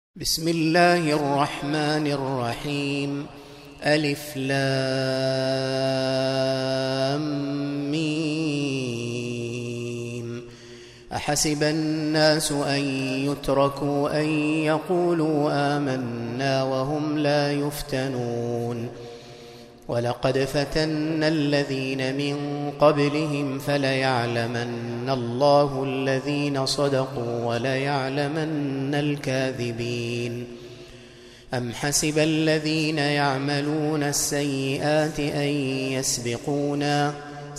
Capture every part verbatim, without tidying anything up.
بسم الله الرحمن الرحيم. ألف لام ميم. أحسب الناس أن يتركوا أن يقولوا آمنا وهم لا يفتنون. ولقد فتنا الذين من قبلهم فليعلمن الله الذين صدقوا وليعلمن الكاذبين. أم حسب الذين يعملون السيئات أن يسبقونا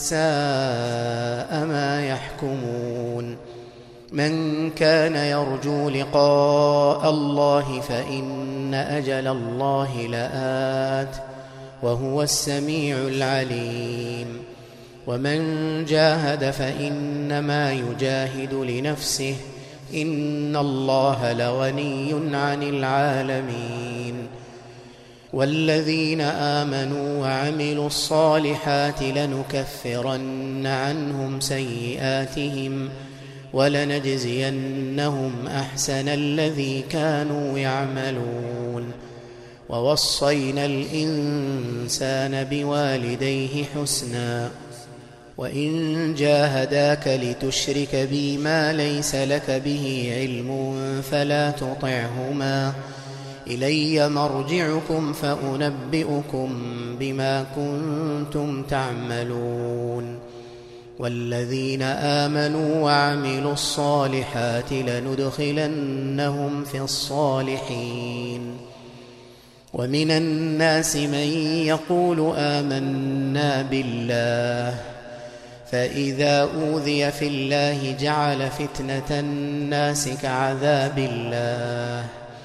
ساء ما يحكمون. من كان يرجو لقاء الله فإن أجل الله لآت وهو السميع العليم. ومن جاهد فإنما يجاهد لنفسه إن الله لغني عن العالمين. والذين آمنوا وعملوا الصالحات لنكفرن عنهم سيئاتهم ولنجزينهم أحسن الذي كانوا يعملون. ووصينا الإنسان بوالديه حسنا وإن جاهداك لتشرك بي ما ليس لك به علم فلا تطعهما إلي مرجعكم فأنبئكم بما كنتم تعملون. والذين آمنوا وعملوا الصالحات لندخلنهم في الصالحين. ومن الناس من يقول آمنا بالله فإذا أوذي في الله جعل فتنة الناس كعذاب الله.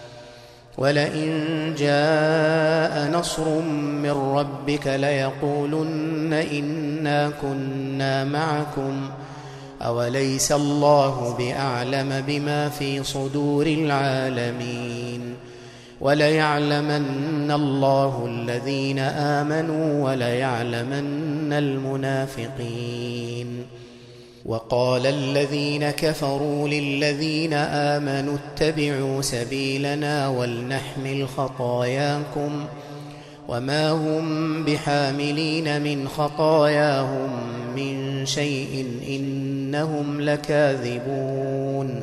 ولئن جاء نصر من ربك ليقولن إنا كنا معكم أوليس الله بأعلم بما في صدور العالمين. وليعلمن الله الذين آمنوا وليعلمن المنافقين. وقال الذين كفروا للذين آمنوا اتبعوا سبيلنا ولنحمل خطاياكم وما هم بحاملين من خطاياهم من شيء إنهم لكاذبون.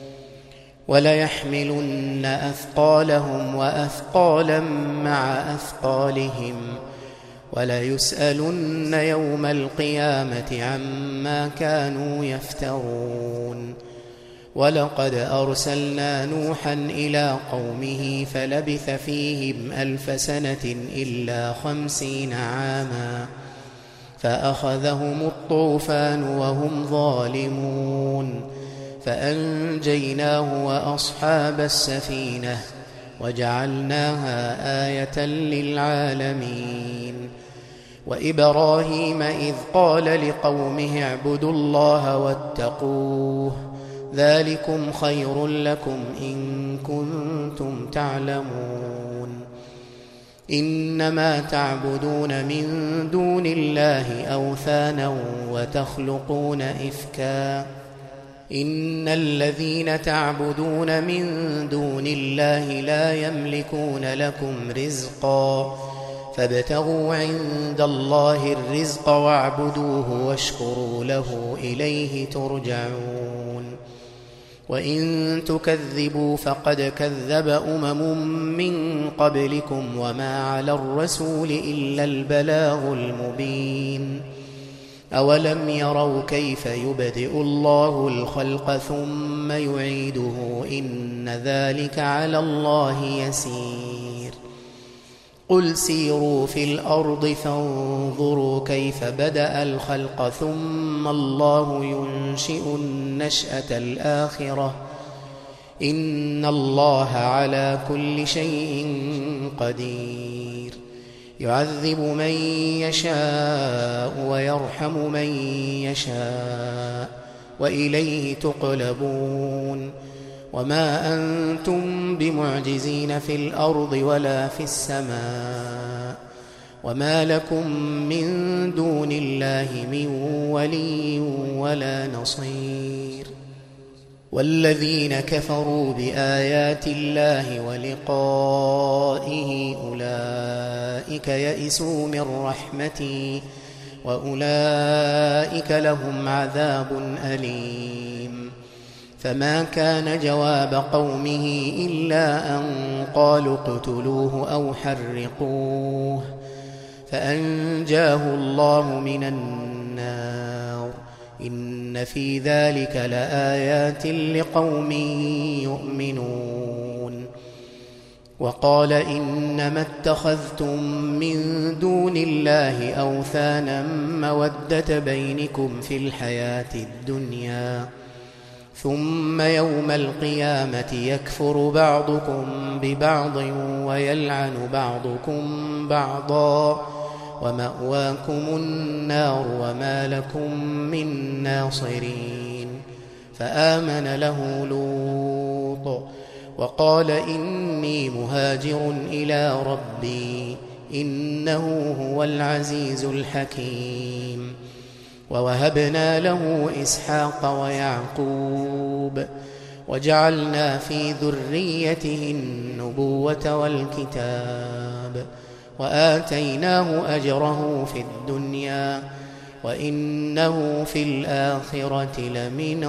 وليحملن أثقالهم وأثقالا مع أثقالهم وليسألن يوم القيامة عما كانوا يفترون. ولقد أرسلنا نوحا إلى قومه فلبث فيهم ألف سنة إلا خمسين عاما فأخذهم الطوفان وهم ظالمون فأنجيناه وأصحاب السفينة وجعلناها آية للعالمين. وإبراهيم إذ قال لقومه اعبدوا الله واتقوه ذلكم خير لكم إن كنتم تعلمون. إنما تعبدون من دون الله أوثانا وتخلقون إفكا إن الذين تعبدون من دون الله لا يملكون لكم رزقا فابتغوا عند الله الرزق واعبدوه واشكروا له إليه ترجعون. وإن تكذبوا فقد كذب أمم من قبلكم وما على الرسول إلا البلاغ المبين. أولم يروا كيف يبدئ الله الخلق ثم يعيده إن ذلك على الله يسير. قل سيروا في الأرض فانظروا كيف بدأ الخلق ثم الله ينشئ النشأة الآخرة إن الله على كل شيء قدير. يعذب من يشاء ويرحم من يشاء وإليه تقلبون. وما أنتم بمعجزين في الأرض ولا في السماء وما لكم من دون الله من ولي ولا نصير. والذين كفروا بآيات الله ولقائه أولئك يئسوا من رحمتي وأولئك لهم عذاب أليم. فما كان جواب قومه إلا أن قالوا اقتلوه أو حرقوه فأنجاه الله من النار. إن في ذلك لآيات لقوم يؤمنون. وقال إنما اتخذتم من دون الله أوثانا مودة بينكم في الحياة الدنيا ثم يوم القيامة يكفر بعضكم ببعض ويلعن بعضكم بعضا ومأواكم النار وما لكم من ناصرين. فآمن له لوط وقال إني مهاجر إلى ربي إنه هو العزيز الحكيم. ووهبنا له إسحاق ويعقوب وجعلنا في ذريته النبوة والكتاب وآتيناه أجره في الدنيا وإنه في الآخرة لمن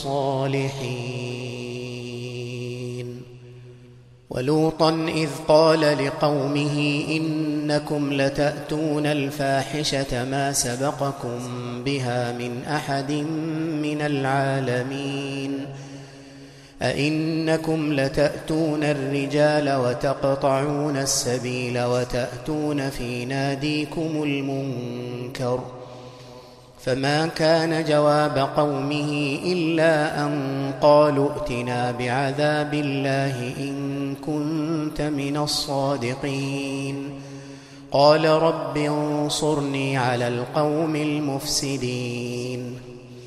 الصالحين. ولوطا إذ قال لقومه إنكم لتأتون الفاحشة ما سبقكم بها من أحد من العالمين أئنكم لتأتون الرجال وتقطعون السبيل وتأتون في ناديكم المنكر. فما كان جواب قومه إلا أن قالوا ائتنا بعذاب الله إن كنت من الصادقين. قال رب انصرني على القوم المفسدين.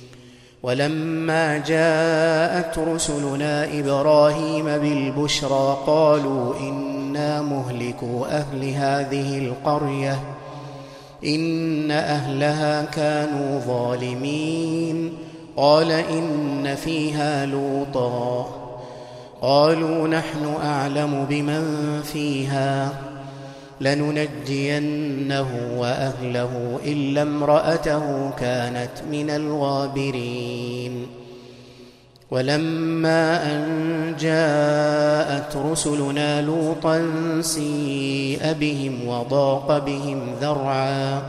ولما جاءت رسلنا إبراهيم بالبشرى قالوا إنا مهلكو أهل هذه القرية إن أهلها كانوا ظالمين. قال إن فيها لوطا قالوا نحن أعلم بمن فيها لننجينه وأهله إلا امرأته كانت من الغابرين. ولما أن جاءت رسلنا لوطا سيء بهم وضاق بهم ذرعا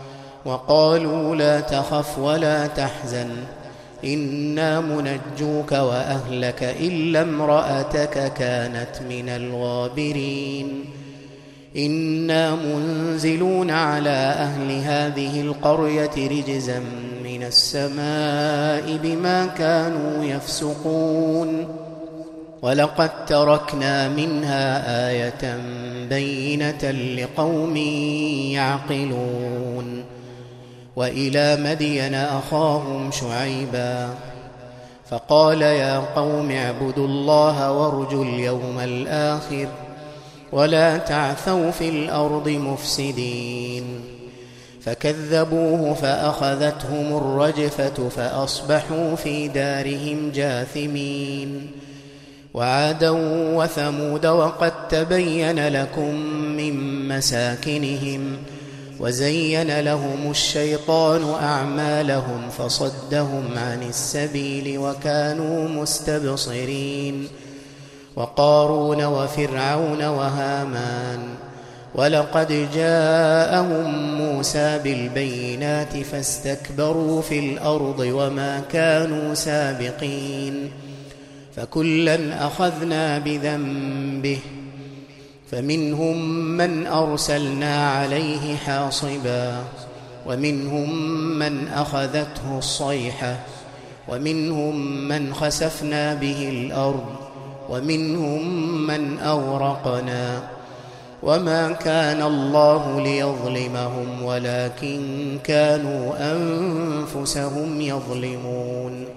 وقالوا لا تخف ولا تحزن إنا منجوك وأهلك إلا امرأتك كانت من الغابرين. إنا منزلون على أهل هذه القرية رجزا من السماء بما كانوا يفسقون. ولقد تركنا منها آية بينة لقوم يعقلون. وإلى مدين أخاهم شعيبا فقال يا قوم اعبدوا الله وارجوا اليوم الآخر ولا تعثوا في الأرض مفسدين. فكذبوه فأخذتهم الرجفة فأصبحوا في دارهم جاثمين. وعادا وثمود وقد تبين لكم من مساكنهم وزين لهم الشيطان أعمالهم فصدهم عن السبيل وكانوا مستبصرين. وقارون وفرعون وهامان ولقد جاءهم موسى بالبينات فاستكبروا في الأرض وما كانوا سابقين. فكلا أخذنا بذنبه فمنهم من أرسلنا عليه حاصبا ومنهم من أخذته الصيحة ومنهم من خسفنا به الأرض ومنهم من أغرقنا. وما كان الله ليظلمهم ولكن كانوا أنفسهم يظلمون.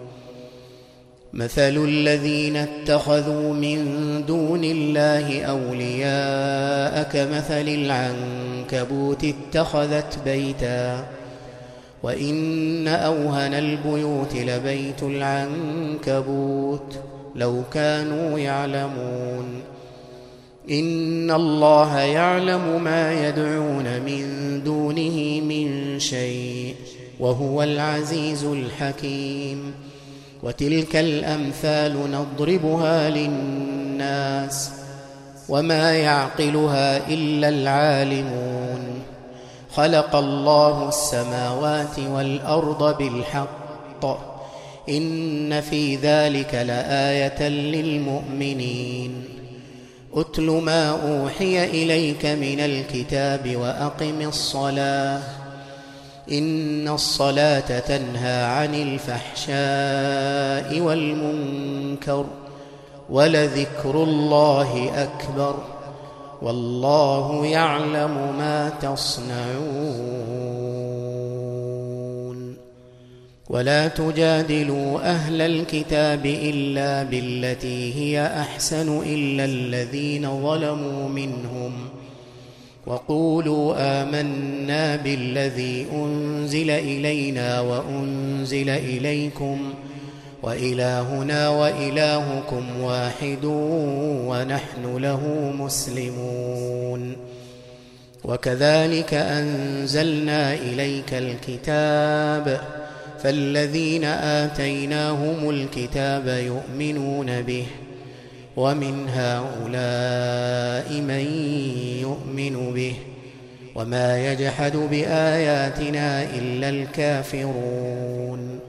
مثل الذين اتخذوا من دون الله أولياء كمثل العنكبوت اتخذت بيتا وإن أوهن البيوت لبيت العنكبوت لو كانوا يعلمون. إن الله يعلم ما يدعون من دونه من شيء وهو العزيز الحكيم. وتلك الأمثال نضربها للناس وما يعقلها إلا العالمون. خلق الله السماوات والأرض بالحق إن في ذلك لآية للمؤمنين. أتل ما أوحي إليك من الكتاب وأقم الصلاة إن الصلاة تنهى عن الفحشاء والمنكر ولذكر الله أكبر والله يعلم ما تصنعون. ولا تجادلوا أهل الكتاب إلا بالتي هي أحسن إلا الذين ظلموا منهم وقولوا آمنا بالذي أنزل إلينا وأنزل إليكم وإلهنا وإلهكم واحد ونحن له مسلمون. وكذلك أنزلنا إليك الكتاب فالذين آتيناهم الكتاب يؤمنون به ومن هؤلاء من يؤمن به وما يجحد بآياتنا إلا الكافرون.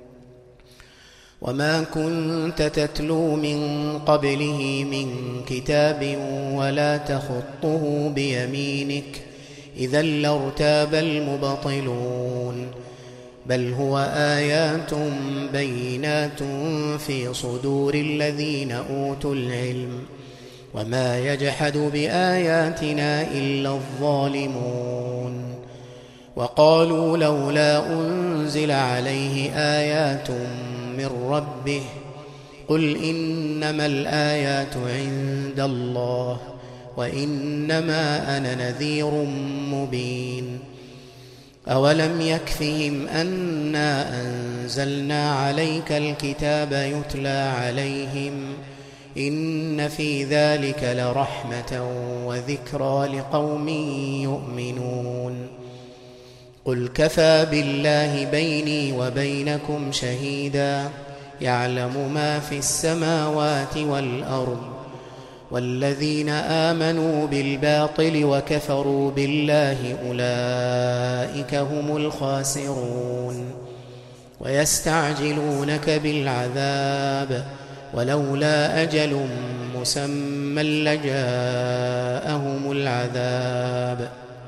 وما كنت تتلو من قبله من كتاب ولا تخطه بيمينك إذا لارتاب المبطلون بل هو آيات بينات في صدور الذين أوتوا العلم وما يجحد بآياتنا إلا الظالمون. وقالوا لولا أنزل عليه آيات من ربه قل إنما الآيات عند الله وإنما أنا نذير مبين. أولم يكفهم أنا أنزلنا عليك الكتاب يتلى عليهم إن في ذلك لرحمة وذكرى لقوم يؤمنون. قل كفى بالله بيني وبينكم شهيدا يعلم ما في السماوات والأرض والذين آمنوا بالباطل وكفروا بالله أولئك هم الخاسرون. ويستعجلونك بالعذاب ولولا أجل مسمى لجاءهم العذاب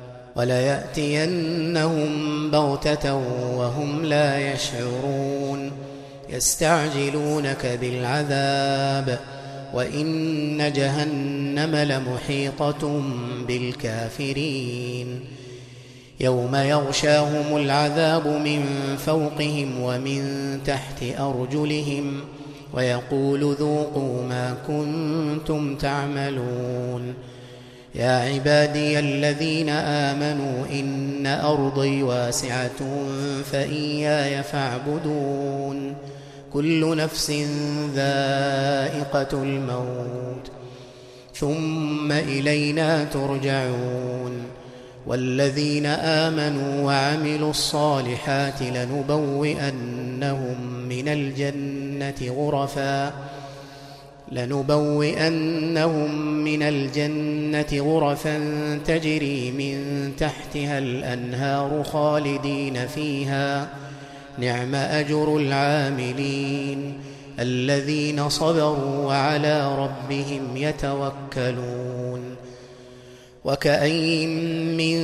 وليأتينهم بغتة وهم لا يشعرون. يستعجلونك بالعذاب وإن جهنم لمحيطة بالكافرين. يوم يغشاهم العذاب من فوقهم ومن تحت أرجلهم ويقول ذوقوا ما كنتم تعملون. يا عبادي الذين آمنوا إن أرضي واسعة فإياي فاعبدون. كل نفس ذائقة الموت ثم إلينا ترجعون. والذين آمنوا وعملوا الصالحات لنبوئنهم من الجنة غرفا لنبوئنهم من الجنة غرفا تجري من تحتها الأنهار خالدين فيها نعم أجر العاملين الذين صبروا وعلى ربهم يتوكلون. وكأين من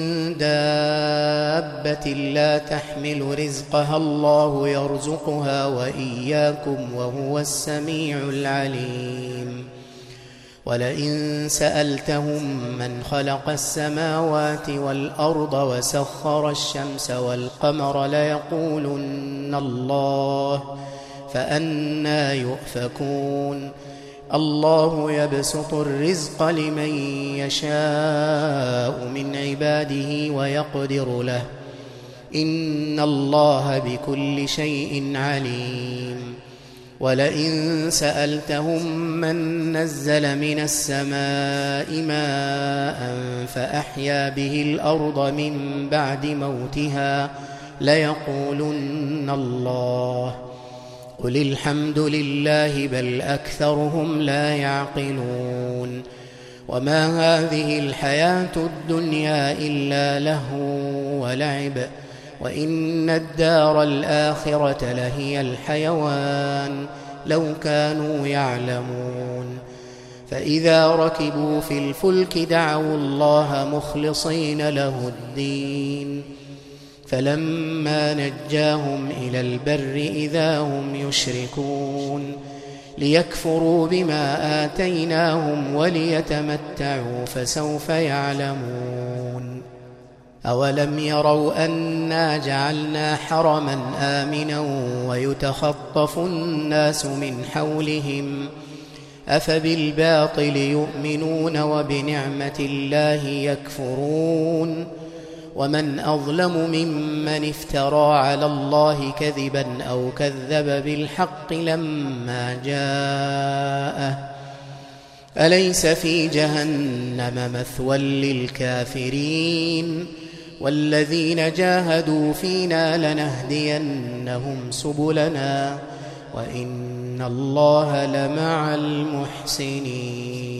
دابة لا تحمل رزقها الله يرزقها وإياكم وهو السميع العليم. ولئن سألتهم من خلق السماوات والأرض وسخر الشمس والقمر ليقولن الله فأنى يؤفكون. الله يبسط الرزق لمن يشاء من عباده ويقدر له إن الله بكل شيء عليم ولئن سألتهم من نزل من السماء ماء فأحيا به الأرض من بعد موتها ليقولن الله قل الحمد لله بل أكثرهم لا يعقلون وما هذه الحياة الدنيا إلا لهو ولعب وإن الدار الآخرة لهي الحيوان لو كانوا يعلمون فإذا ركبوا في الفلك دعوا الله مخلصين له الدين فلما نجاهم إلى البر إذا هم يشركون ليكفروا بما آتيناهم وليتمتعوا فسوف يعلمون أولم يروا أنا جعلنا حرما آمنا ويتخطف الناس من حولهم أفبالباطل يؤمنون وبنعمة الله يكفرون ومن أظلم ممن افترى على الله كذبا أو كذب بالحق لما جاءه أليس في جهنم مثوى للكافرين والذين جاهدوا فينا لنهدينهم سبلنا وإن الله لمع المحسنين